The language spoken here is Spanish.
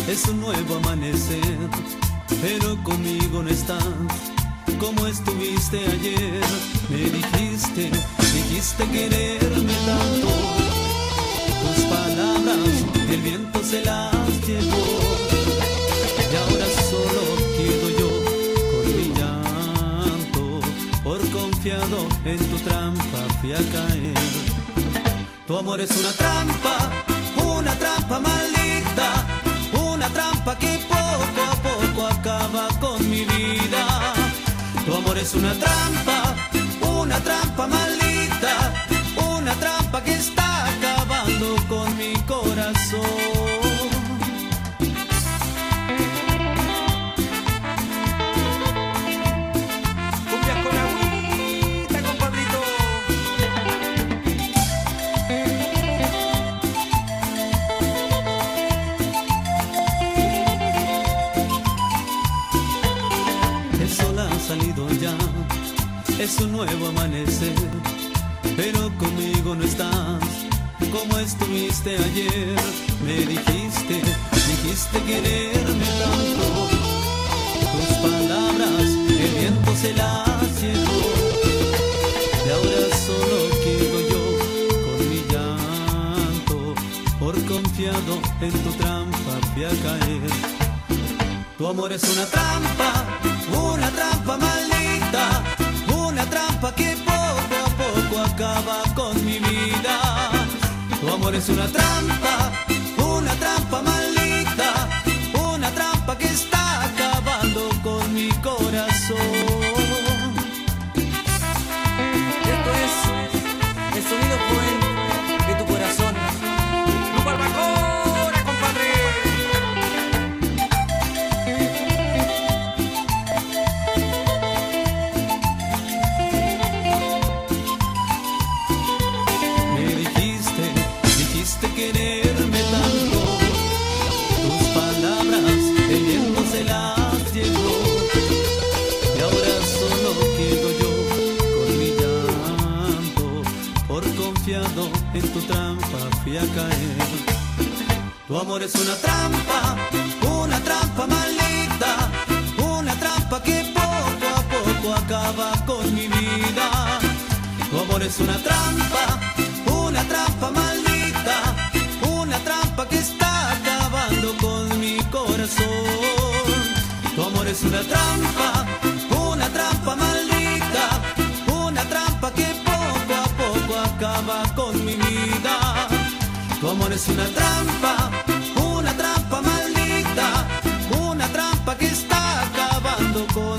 Es un nuevo amanecer, pero conmigo no estás como estuviste ayer. Me dijiste quererme tanto. Tus palabras el viento se las llevó, y ahora solo quedo yo con mi llanto. Por confiado en tu trampa fui a caer. Tu amor es una trampa maldita, una trampa que poco a poco acaba con mi vida. Tu amor es una trampa maldita, una trampa que está acabando con mi corazón. Salido ya, es un nuevo amanecer, pero conmigo no estás como estuviste ayer. Me dijiste quererme tanto. Tus palabras el viento se las llevó, y ahora solo quedo yo con mi llanto. Por confiado en tu trampa fui a caer. Tu amor es una trampa maldita, una trampa que poco a poco acaba con mi vida. Tu amor es una trampa maldita, una trampa que está acabando con mi corazón. Esto es el sonido cruel de tu corazón. ¡Grupo Albacora, compadre! Quererme tanto, tus palabras el viento se las llevó, y ahora solo quedo yo con mi llanto. Por confiado en tu trampa fui a caer. Tu amor es una trampa maldita, una trampa que poco a poco acaba con mi vida. Tu amor es una trampa maldita, una trampa que está acabando con mi corazón. Tu amor es una trampa maldita, una trampa que poco a poco acaba con mi vida. Tu amor es una trampa maldita, una trampa que está acabando con